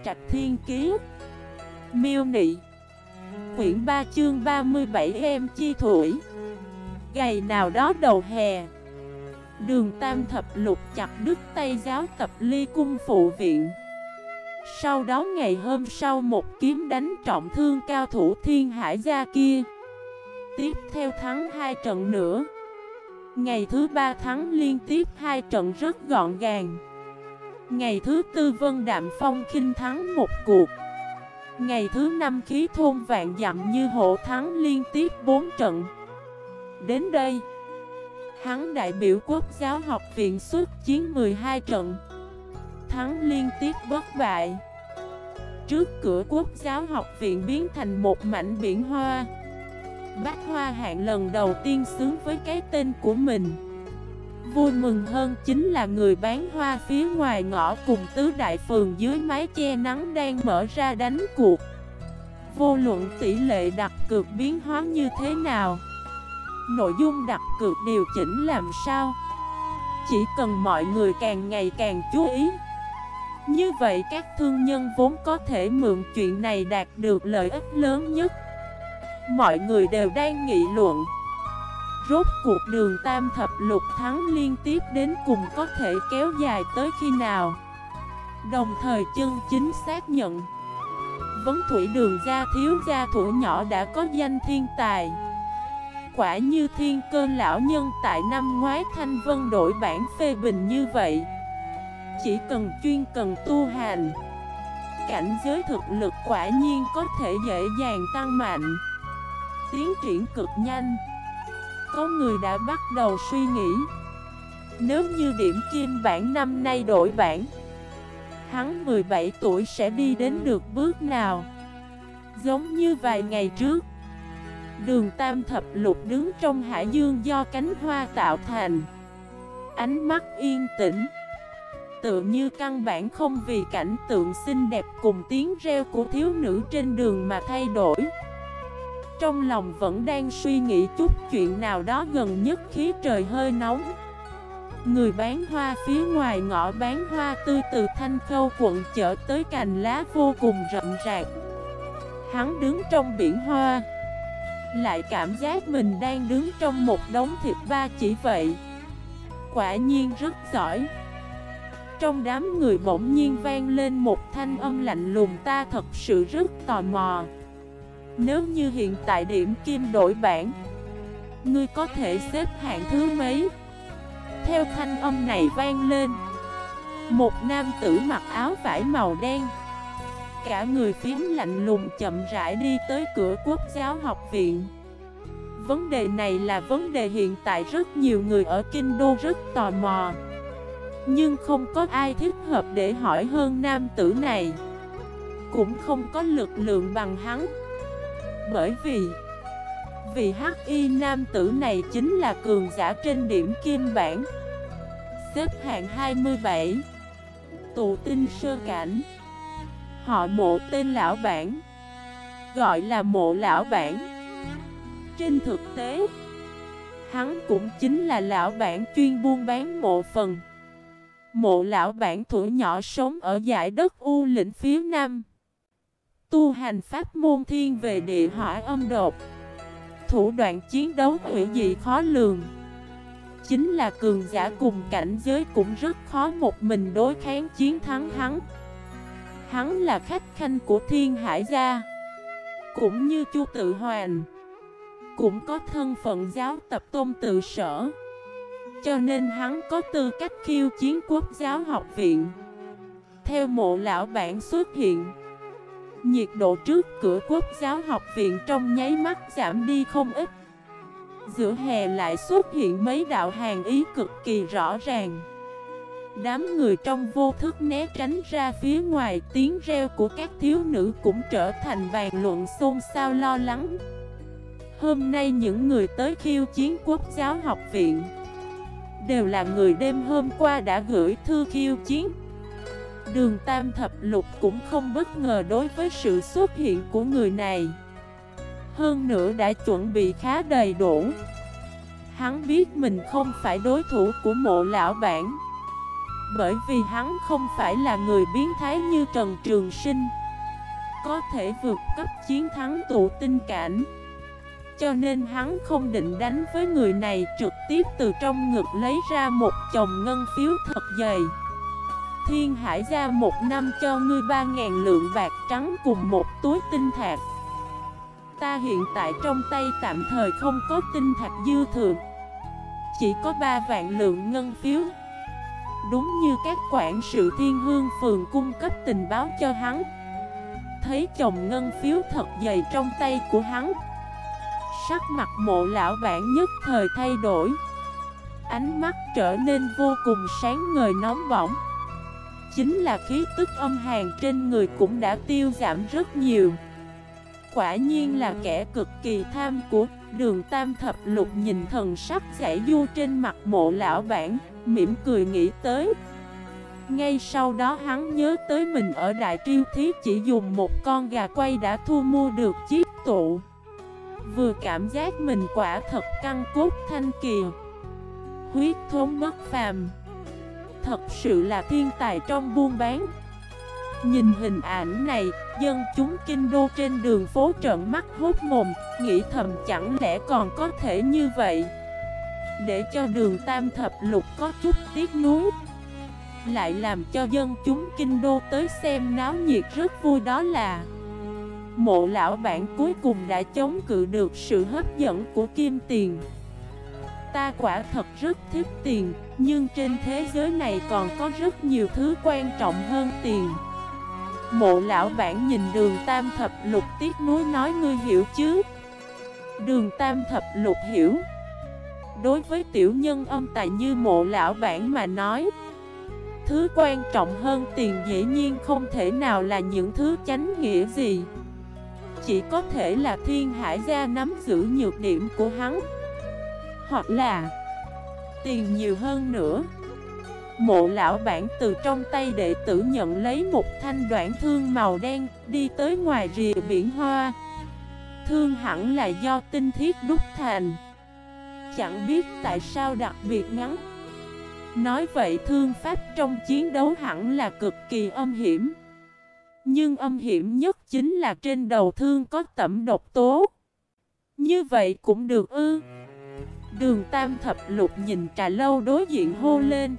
Trạch Thiên Kiế. Miêu Nị. Quyển 3 chương 37 em chi thủy. Ngày nào đó đầu hè, Đường Tam Thập Lục chặt đứt tay giáo tập Ly Cung phụ viện. Sau đó ngày hôm sau một kiếm đánh trọng thương cao thủ Thiên Hải gia kia. Tiếp theo thắng 2 trận nữa. Ngày thứ 3 thắng liên tiếp 2 trận rất gọn gàng. Ngày thứ 4 Vân Đạm Phong Khinh thắng 1 cuộc. Ngày thứ 5 Khí Thôn Vạn Dặm Như Hổ thắng liên tiếp 4 trận. Đến đây, hắn đại biểu Quốc giáo học viện xuất chiến 12 trận, thắng liên tiếp bất bại. Trước cửa Quốc giáo học viện biến thành một mảnh biển hoa. Bách Hoa Hạng lần đầu tiên xứng với cái tên của mình. Vui mừng hơn chính là người bán hoa phía ngoài ngõ cùng tứ đại phường dưới mái che nắng đang mở ra đánh cuộc. Vô luận tỷ lệ đặt cược biến hóa như thế nào, nội dung đặt cược điều chỉnh làm sao, chỉ cần mọi người càng ngày càng chú ý, như vậy các thương nhân vốn có thể mượn chuyện này đạt được lợi ích lớn nhất. Mọi người đều đang nghị luận, rốt cuộc Đường Tam Thập Lục thắng liên tiếp đến cùng có thể kéo dài tới khi nào. Đồng thời chân chính xác nhận, Vấn Thủy Đường gia thiếu gia thủ nhỏ đã có danh thiên tài. Quả như Thiên Cơ lão nhân tại năm ngoái Thanh Vân đổi bản phê bình như vậy. Chỉ cần cần tu hành, cảnh giới thực lực quả nhiên có thể dễ dàng tăng mạnh, tiến triển cực nhanh. Có người đã bắt đầu suy nghĩ, nếu như điểm kim bản năm nay đổi bản, hắn 17 tuổi sẽ đi đến được bước nào. Giống như vài ngày trước, Đường Tam Thập Lục đứng trong hải dương do cánh hoa tạo thành, ánh mắt yên tĩnh, tựa như căn bản không vì cảnh tượng xinh đẹp cùng tiếng reo của thiếu nữ trên đường mà thay đổi. Trong lòng vẫn đang suy nghĩ chút chuyện nào đó, gần nhất khí trời hơi nóng. Người bán hoa phía ngoài ngõ bán hoa tươi từ Thanh Khâu quận chợ tới cành lá vô cùng rậm rạp. Hắn đứng trong biển hoa, lại cảm giác mình đang đứng trong một đống thịt ba chỉ vậy. Quả nhiên rất giỏi. Trong đám người bỗng nhiên vang lên một thanh âm lạnh lùng, ta thật sự rất tò mò. Nếu như hiện tại điểm kim đổi bản, ngươi có thể xếp hạng thứ mấy? Theo thanh âm này vang lên, một nam tử mặc áo vải màu đen, cả người phím lạnh lùng chậm rãi đi tới cửa Quốc giáo học viện. Vấn đề này là vấn đề hiện tại rất nhiều người ở Kinh Đô rất tò mò, nhưng không có ai thích hợp để hỏi hơn nam tử này. Cũng không có lực lượng bằng hắn. Bởi vì hắc y nam tử này chính là cường giả trên điểm kim bản, xếp hạng 27, tụ tinh sơ cảnh. Họ Mộ, tên lão bản, gọi là Mộ lão bản. Trên thực tế, hắn cũng chính là lão bản chuyên buôn bán mộ phần. Mộ lão bản thuở nhỏ sống ở dải đất U Lĩnh phía Nam, tu hành pháp môn thiên về địa hỏa âm đột, thủ đoạn chiến đấu hủy dị khó lường. Chính là cường giả cùng cảnh giới cũng rất khó một mình đối kháng chiến thắng hắn. Hắn là khách khanh của Thiên Hải gia, cũng như Chu Tự Hoàn, cũng có thân phận giáo tập Tôn Tự Sở, cho nên hắn có tư cách khiêu chiến Quốc giáo học viện. Theo Mộ lão bản xuất hiện, nhiệt độ trước cửa Quốc giáo học viện trong nháy mắt giảm đi không ít. Giữa hè lại xuất hiện mấy đạo hàn ý cực kỳ rõ ràng. Đám người trong vô thức né tránh ra phía ngoài, tiếng reo của các thiếu nữ cũng trở thành bàn luận xôn xao lo lắng. Hôm nay những người tới khiêu chiến Quốc giáo học viện đều là người đêm hôm qua đã gửi thư khiêu chiến. Đường Tam Thập Lục cũng không bất ngờ đối với sự xuất hiện của người này. Hơn nữa đã chuẩn bị khá đầy đủ. Hắn biết mình không phải đối thủ của Mộ lão bản, Bởi vì hắn không phải là người biến thái như Trần Trường Sinh, có thể vượt cấp chiến thắng tụ tinh cảnh. Cho nên hắn không định đánh với người này, trực tiếp từ trong ngực lấy ra một chồng ngân phiếu thật dày. Thiên Hải gia 1 năm cho ngươi 3.000 lượng bạc trắng cùng một túi tinh thạch. Ta hiện tại trong tay tạm thời không có tinh thạch dư thừa, chỉ có 3 vạn lượng ngân phiếu. Đúng như các quản sự Thiên Hương phường cung cấp tình báo cho hắn. Thấy chồng ngân phiếu thật dày trong tay của hắn, sắc mặt Mộ lão bản nhất thời thay đổi, ánh mắt trở nên vô cùng sáng ngời nóng bỏng. Chính là khí tức âm hàn trên người cũng đã tiêu giảm rất nhiều. Quả nhiên là kẻ cực kỳ tham của. Đường Tam Thập Lục nhìn thần sắc giải du trên mặt Mộ lão bản, mỉm cười nghĩ tới. Ngay sau đó hắn nhớ tới mình ở Đại Triêu Thí chỉ dùng một con gà quay đã thu mua được chiếc tụ. Vừa cảm giác mình quả thật căng cốt thanh kiều, huyết thống bất phàm, thật sự là thiên tài trong buôn bán. Nhìn hình ảnh này, dân chúng kinh đô trên đường phố trợn mắt hốt mồm, nghĩ thầm chẳng lẽ còn có thể như vậy. Để cho Đường Tam Thập Lục có chút tiếc nuối, lại làm cho dân chúng kinh đô tới xem náo nhiệt rất vui, đó là Mộ lão bản cuối cùng đã chống cự được sự hấp dẫn của kim tiền. Ta quả thật rất thích tiền, nhưng trên thế giới này còn có rất nhiều thứ quan trọng hơn tiền. Mộ lão bản nhìn Đường Tam Thập Lục tiếc nuối nói, ngươi hiểu chứ? Đường Tam Thập Lục hiểu. Đối với tiểu nhân ông tài như Mộ lão bản mà nói, thứ quan trọng hơn tiền dĩ nhiên không thể nào là những thứ chánh nghĩa gì. Chỉ có thể là Thiên Hải gia nắm giữ nhược điểm của hắn, hoặc là tiền nhiều hơn nữa. Mộ lão bản từ trong tay đệ tử nhận lấy một thanh đoạn thương màu đen, đi tới ngoài rìa biển hoa. Thương hẳn là do tinh thiết đúc thành, chẳng biết tại sao đặc biệt ngắn. Nói vậy thương pháp trong chiến đấu hẳn là cực kỳ âm hiểm. Nhưng âm hiểm nhất chính là trên đầu thương có tẩm độc tố. Như vậy cũng được ư? Đường Tam Thập Lục nhìn trà lâu đối diện hô lên.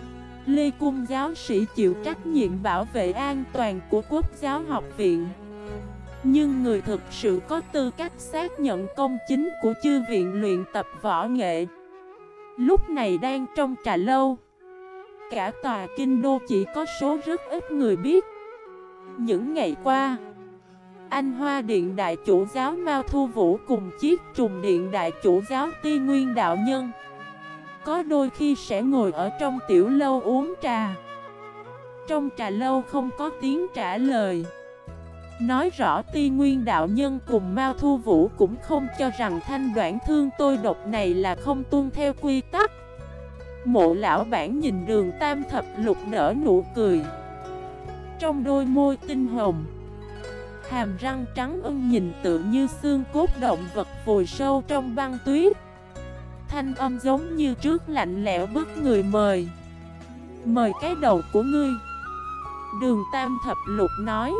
Lê Cung giáo sĩ chịu trách nhiệm bảo vệ an toàn của Quốc giáo học viện, nhưng người thực sự có tư cách xác nhận công chính của chư viện luyện tập võ nghệ lúc này đang trong trà lâu. Cả tòa kinh đô chỉ có số rất ít người biết. Những ngày qua, Anh Hoa Điện Đại Chủ giáo Mao Thu Vũ cùng Chiết Trùng Điện Đại Chủ giáo Ti Nguyên Đạo Nhân có đôi khi sẽ ngồi ở trong tiểu lâu uống trà. Trong trà lâu không có tiếng trả lời, nói rõ Ti Nguyên Đạo Nhân cùng Mao Thu Vũ cũng không cho rằng thanh đoạn thương tôi độc này là không tuân theo quy tắc. Mộ lão bản nhìn Đường Tam Thập Lục nở nụ cười, trong đôi môi tinh hồng, hàm răng trắng ưng nhìn tựa như xương cốt động vật vùi sâu trong băng tuyết. Thanh âm giống như trước lạnh lẽo bức người mời. Mời cái đầu của ngươi. Đường Tam Thập Lục nói.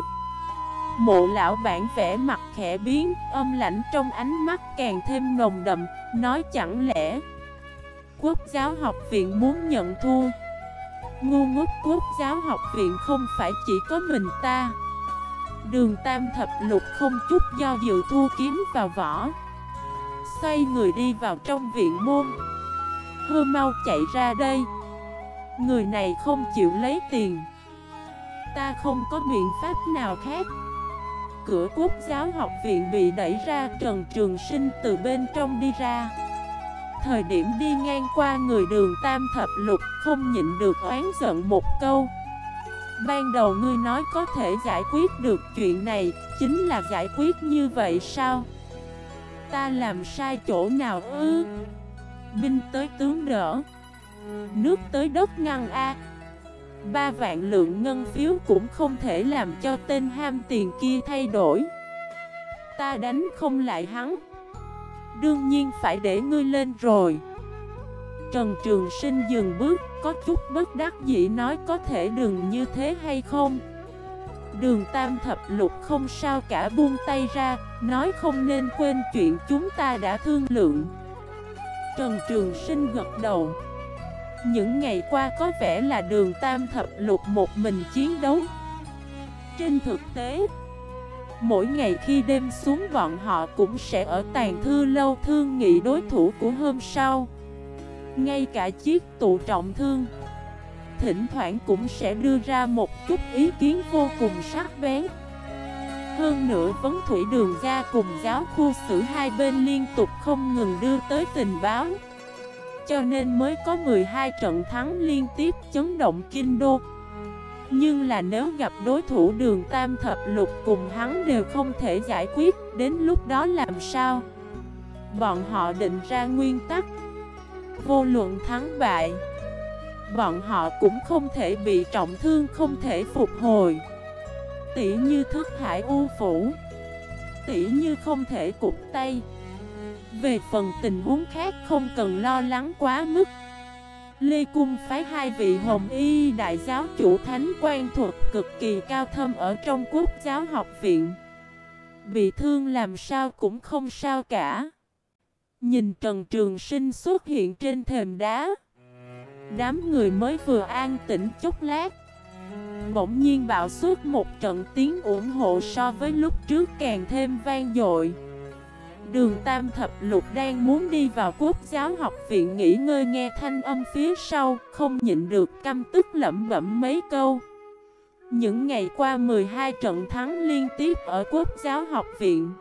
Mộ lão bản vẽ mặt khẽ biến, âm lãnh trong ánh mắt càng thêm nồng đậm, nói chẳng lẽ Quốc giáo học viện muốn nhận thua? Ngu ngốc, Quốc giáo học viện không phải chỉ có mình ta. Đường Tam Thập Lục không chút do dự thu kiếm vào vỏ, xoay người đi vào trong viện môn. Hơ mau chạy ra đây. Người này không chịu lấy tiền, ta không có biện pháp nào khác. Cửa Quốc giáo học viện bị đẩy ra, Trần Trường Sinh từ bên trong đi ra. Thời điểm đi ngang qua người Đường Tam Thập Lục, không nhịn được oán giận một câu. Ban đầu ngươi nói có thể giải quyết được chuyện này, chính là giải quyết như vậy sao? Ta làm sai chỗ nào ư? Binh tới tướng đỡ, nước tới đất ngăn a. 3 vạn lượng ngân phiếu cũng không thể làm cho tên ham tiền kia thay đổi. Ta đánh không lại hắn, đương nhiên phải để ngươi lên rồi. Trần Trường Sinh dừng bước, có chút bất đắc dĩ nói có thể đừng như thế hay không? Đường Tam Thập Lục không sao cả, buông tay ra, nói không nên quên chuyện chúng ta đã thương lượng. Trần Trường Sinh gật đầu. Những ngày qua có vẻ là Đường Tam Thập Lục một mình chiến đấu. Trên thực tế, mỗi ngày khi đêm xuống bọn họ cũng sẽ ở Tàn Thư Lâu thương nghị đối thủ của hôm sau. Ngay cả chiếc tụ trọng thương thỉnh thoảng cũng sẽ đưa ra một chút ý kiến vô cùng sắc bén. Hơn nữa Vấn Thủy Đường gia cùng giáo khu sử hai bên liên tục không ngừng đưa tới tình báo, cho nên mới có 12 trận thắng liên tiếp chấn động kinh đô. Nhưng là nếu gặp đối thủ Đường Tam Thập Lục cùng hắn đều không thể giải quyết, đến lúc đó làm sao? Bọn họ định ra nguyên tắc, vô luận thắng bại, bọn họ cũng không thể bị trọng thương, không thể phục hồi. Tỉ như Thức Hải U Phủ, tỉ như không thể cụt tay. Về phần tình huống khác không cần lo lắng quá mức. Lê Cung phái hai vị Hồng Y đại giáo chủ thánh quan thuật cực kỳ cao thâm ở trong Quốc giáo học viện. Bị thương làm sao cũng không sao cả. Nhìn Trần Trường Sinh xuất hiện trên thềm đá, đám người mới vừa an tĩnh chốc lát, bỗng nhiên bạo xuất một trận tiếng ủng hộ so với lúc trước càng thêm vang dội. Đường Tam Thập Lục đang muốn đi vào Quốc giáo học viện nghỉ ngơi, nghe thanh âm phía sau, không nhịn được căm tức lẩm bẩm mấy câu. Những ngày qua 12 trận thắng liên tiếp ở Quốc giáo học viện,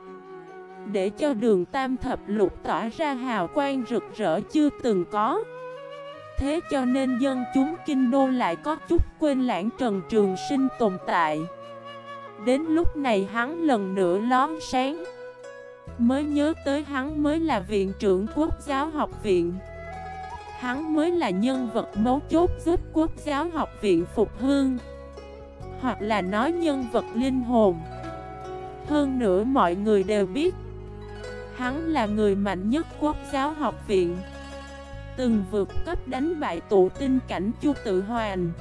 để cho Đường Tam Thập Lục tỏa ra hào quang rực rỡ chưa từng có. Thế cho nên dân chúng kinh đô lại có chút quên lãng Trần Trường Sinh tồn tại. Đến lúc này hắn lần nữa lóe sáng, mới nhớ tới hắn mới là viện trưởng Quốc giáo học viện. Hắn mới là nhân vật mấu chốt giúp Quốc giáo học viện phục hưng, hoặc là nói nhân vật linh hồn. Hơn nữa mọi người đều biết, hắn là người mạnh nhất Quốc giáo học viện, từng vượt cấp đánh bại tụ tinh cảnh Chu Tự Hoàn.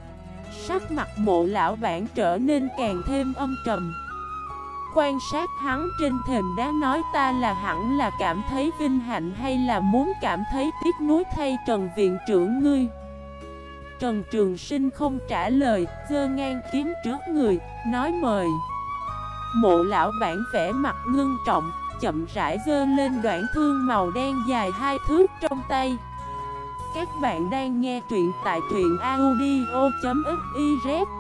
Sắc mặt Mộ lão bản trở nên càng thêm âm trầm. Quan sát hắn trên thềm đá nói ta là hẳn là cảm thấy vinh hạnh hay là muốn cảm thấy tiếc nuối thay Trần viện trưởng ngươi? Trần Trường Sinh không trả lời, giơ ngang kiếm trước người, nói mời. Mộ lão bản vẻ mặt ngưng trọng, chậm rãi giơ lên đoạn thương màu đen dài 2 thước trong tay. Các bạn đang nghe truyện tại truyện audio.fif.